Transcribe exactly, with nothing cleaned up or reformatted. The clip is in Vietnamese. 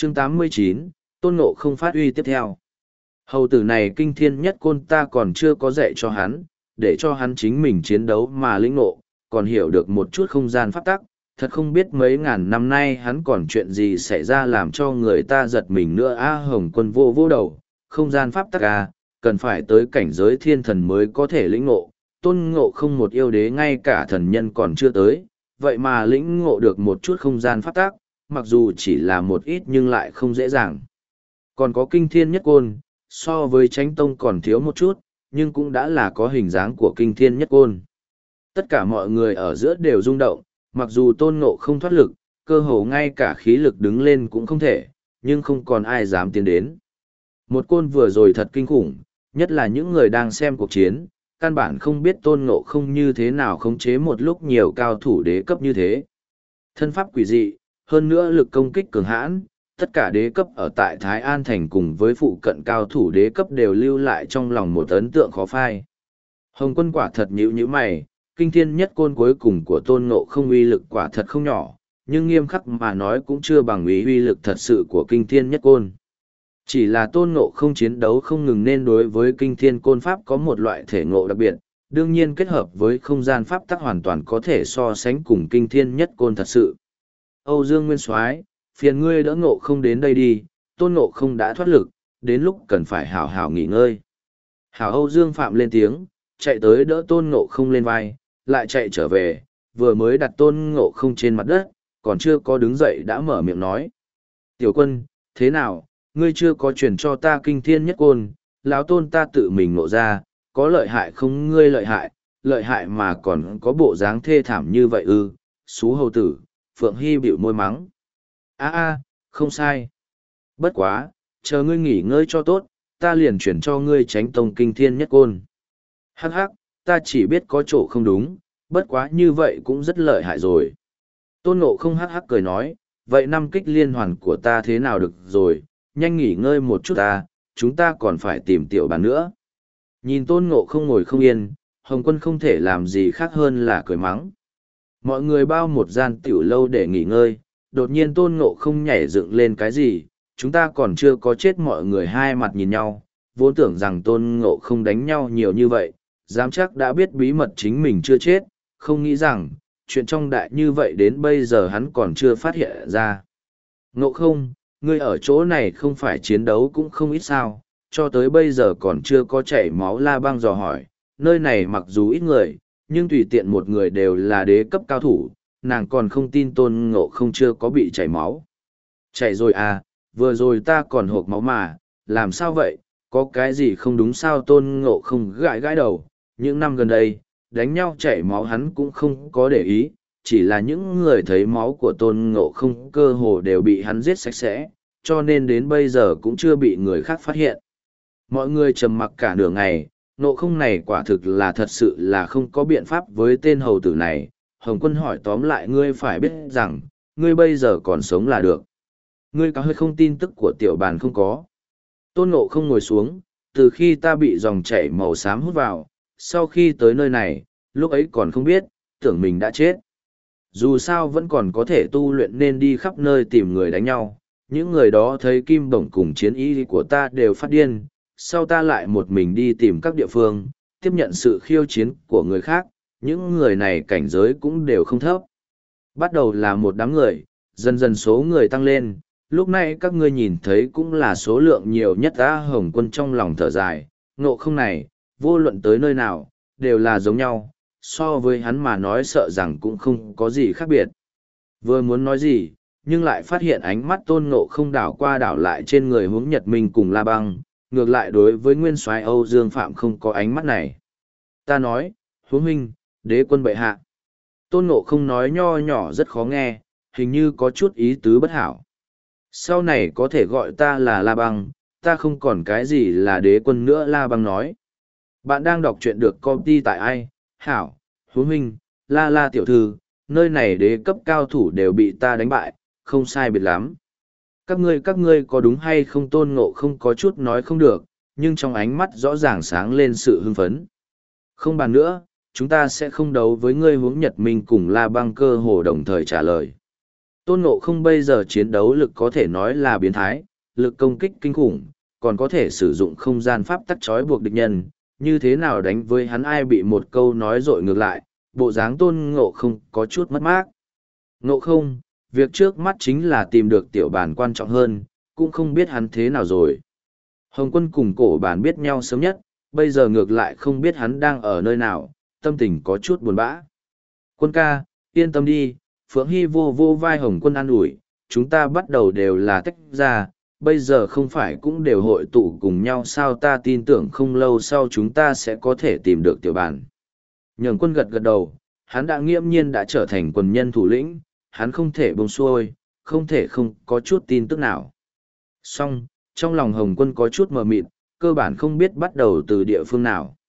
chương tám mươi chín, Tôn Ngộ không phát uy tiếp theo. Hầu tử này kinh thiên nhất côn ta còn chưa có dạy cho hắn, để cho hắn chính mình chiến đấu mà lĩnh ngộ, còn hiểu được một chút không gian pháp tắc, thật không biết mấy ngàn năm nay hắn còn chuyện gì xảy ra làm cho người ta giật mình nữa. A Hồng Quân vô vô đầu, không gian pháp tắc à, cần phải tới cảnh giới thiên thần mới có thể lĩnh ngộ, Tôn Ngộ không một yêu đế ngay cả thần nhân còn chưa tới, vậy mà lĩnh ngộ được một chút không gian pháp tắc, mặc dù chỉ là một ít nhưng lại không dễ dàng. Còn có kinh thiên nhất côn, so với Chánh Tông còn thiếu một chút, nhưng cũng đã là có hình dáng của kinh thiên nhất côn. Tất cả mọi người ở giữa đều rung động, mặc dù Tôn Ngộ không thoát lực, cơ hồ ngay cả khí lực đứng lên cũng không thể, nhưng không còn ai dám tiến đến. Một côn vừa rồi thật kinh khủng, nhất là những người đang xem cuộc chiến, căn bản không biết Tôn Ngộ không như thế nào khống chế một lúc nhiều cao thủ đế cấp như thế. Thân pháp quỷ dị, hơn nữa lực công kích cường hãn, tất cả đế cấp ở tại Thái An Thành cùng với phụ cận cao thủ đế cấp đều lưu lại trong lòng một ấn tượng khó phai. Hồng Quân quả thật nhíu nhíu mày, kinh thiên nhất côn cuối cùng của Tôn Ngộ không uy lực quả thật không nhỏ, nhưng nghiêm khắc mà nói cũng chưa bằng uy uy lực thật sự của kinh thiên nhất côn. Chỉ là Tôn Ngộ không chiến đấu không ngừng nên đối với kinh thiên côn pháp có một loại thể ngộ đặc biệt, đương nhiên kết hợp với không gian pháp tắc hoàn toàn có thể so sánh cùng kinh thiên nhất côn thật sự. Âu Dương Nguyên Soái, phiền ngươi đỡ Ngộ không đến đây đi, Tôn Ngộ không đã thoát lực, đến lúc cần phải hảo hảo nghỉ ngơi. Hảo Âu Dương Phạm lên tiếng, chạy tới đỡ Tôn Ngộ không lên vai, lại chạy trở về, vừa mới đặt Tôn Ngộ không trên mặt đất, còn chưa có đứng dậy đã mở miệng nói. Tiểu quân, thế nào, ngươi chưa có truyền cho ta kinh thiên nhất côn, lão Tôn ta tự mình ngộ ra, có lợi hại không? Ngươi lợi hại, lợi hại mà còn có bộ dáng thê thảm như vậy ư? Xú hầu tử, Phượng Hy bĩu môi mắng. A a, không sai. Bất quá, chờ ngươi nghỉ ngơi cho tốt, ta liền chuyển cho ngươi Chánh Tông kinh thiên nhất côn. Hắc hắc, ta chỉ biết có chỗ không đúng, bất quá như vậy cũng rất lợi hại rồi. Tôn Ngộ không hắc hắc cười nói, vậy năm kích liên hoàn của ta thế nào được rồi, nhanh nghỉ ngơi một chút ta, chúng ta còn phải tìm tiểu bàn nữa. Nhìn Tôn Ngộ không ngồi không yên, Hồng Quân không thể làm gì khác hơn là cười mắng. Mọi người bao một gian tiểu lâu để nghỉ ngơi, đột nhiên Tôn Ngộ không nhảy dựng lên cái gì, chúng ta còn chưa có chết. Mọi người hai mặt nhìn nhau, vốn tưởng rằng Tôn Ngộ không đánh nhau nhiều như vậy, dám chắc đã biết bí mật chính mình chưa chết, không nghĩ rằng, chuyện trong đại như vậy đến bây giờ hắn còn chưa phát hiện ra. Ngộ không, ngươi ở chỗ này không phải chiến đấu cũng không ít sao, cho tới bây giờ còn chưa có chảy máu. La Băng dò hỏi, nơi này mặc dù ít người, nhưng tùy tiện một người đều là đế cấp cao thủ, nàng còn không tin Tôn Ngộ không chưa có bị chảy máu. Chảy rồi à, vừa rồi ta còn hộp máu mà, làm sao vậy, có cái gì không đúng sao? Tôn Ngộ không gãi gãi đầu, những năm gần đây, đánh nhau chảy máu hắn cũng không có để ý, chỉ là những người thấy máu của Tôn Ngộ không cơ hồ đều bị hắn giết sạch sẽ, cho nên đến bây giờ cũng chưa bị người khác phát hiện. Mọi người trầm mặc cả nửa ngày, Ngộ không này quả thực là thật sự là không có biện pháp với tên hầu tử này. Hồng Quân hỏi tóm lại, ngươi phải biết rằng, ngươi bây giờ còn sống là được. Ngươi có hơi không tin tức của tiểu bàn không có? Tôn Ngộ không ngồi xuống, từ khi ta bị dòng chảy màu xám hút vào, sau khi tới nơi này, lúc ấy còn không biết, tưởng mình đã chết. Dù sao vẫn còn có thể tu luyện nên đi khắp nơi tìm người đánh nhau. Những người đó thấy kim bổng cùng chiến ý của ta đều phát điên, sau ta lại một mình đi tìm các địa phương, tiếp nhận sự khiêu chiến của người khác, những người này cảnh giới cũng đều không thấp. Bắt đầu là một đám người, dần dần số người tăng lên, lúc này các ngươi nhìn thấy cũng là số lượng nhiều nhất. Ta Hồng Quân trong lòng thở dài, Ngộ không này, vô luận tới nơi nào, đều là giống nhau, so với hắn mà nói sợ rằng cũng không có gì khác biệt. Vừa muốn nói gì, nhưng lại phát hiện ánh mắt Tôn Ngộ không đảo qua đảo lại trên người Hướng Nhật Minh cùng La Băng, ngược lại đối với Nguyên Soái Âu Dương Phạm không có ánh mắt này. Ta nói, Hướng huynh, đế quân bệ hạ. Tôn Ngộ không nói nho nhỏ rất khó nghe, hình như có chút ý tứ bất hảo. Sau này có thể gọi ta là La Băng, ta không còn cái gì là đế quân nữa. La Băng nói. Bạn đang đọc truyện được công ty tại ai? Hảo, Hướng huynh, La La tiểu thư, nơi này đế cấp cao thủ đều bị ta đánh bại, không sai biệt lắm. Các ngươi các ngươi có đúng hay không? Tôn Ngộ không có chút nói không được, nhưng trong ánh mắt rõ ràng sáng lên sự hưng phấn. Không bàn nữa, chúng ta sẽ không đấu với ngươi. Hướng Nhật Minh cùng La Băng cơ hồ đồng thời trả lời. Tôn Ngộ không bây giờ chiến đấu lực có thể nói là biến thái, lực công kích kinh khủng, còn có thể sử dụng không gian pháp tắc trói buộc địch nhân, như thế nào đánh với hắn ai bị một câu nói dội ngược lại, bộ dáng Tôn Ngộ không có chút mất mát. Ngộ không, việc trước mắt chính là tìm được tiểu bản quan trọng hơn, cũng không biết hắn thế nào rồi. Hồng Quân cùng cổ bản biết nhau sớm nhất, bây giờ ngược lại không biết hắn đang ở nơi nào, tâm tình có chút buồn bã. Quân ca, yên tâm đi, Phượng Hy vô vô vai Hồng Quân an ủi, chúng ta bắt đầu đều là tách ra, bây giờ không phải cũng đều hội tụ cùng nhau sao, ta tin tưởng không lâu sau chúng ta sẽ có thể tìm được tiểu bản. Nhường Quân gật gật đầu, hắn đã nghiễm nhiên đã trở thành quần nhân thủ lĩnh, hắn không thể buông xuôi, không thể không có chút tin tức nào. Song, trong lòng Hồng Quân có chút mờ mịt, cơ bản không biết bắt đầu từ địa phương nào.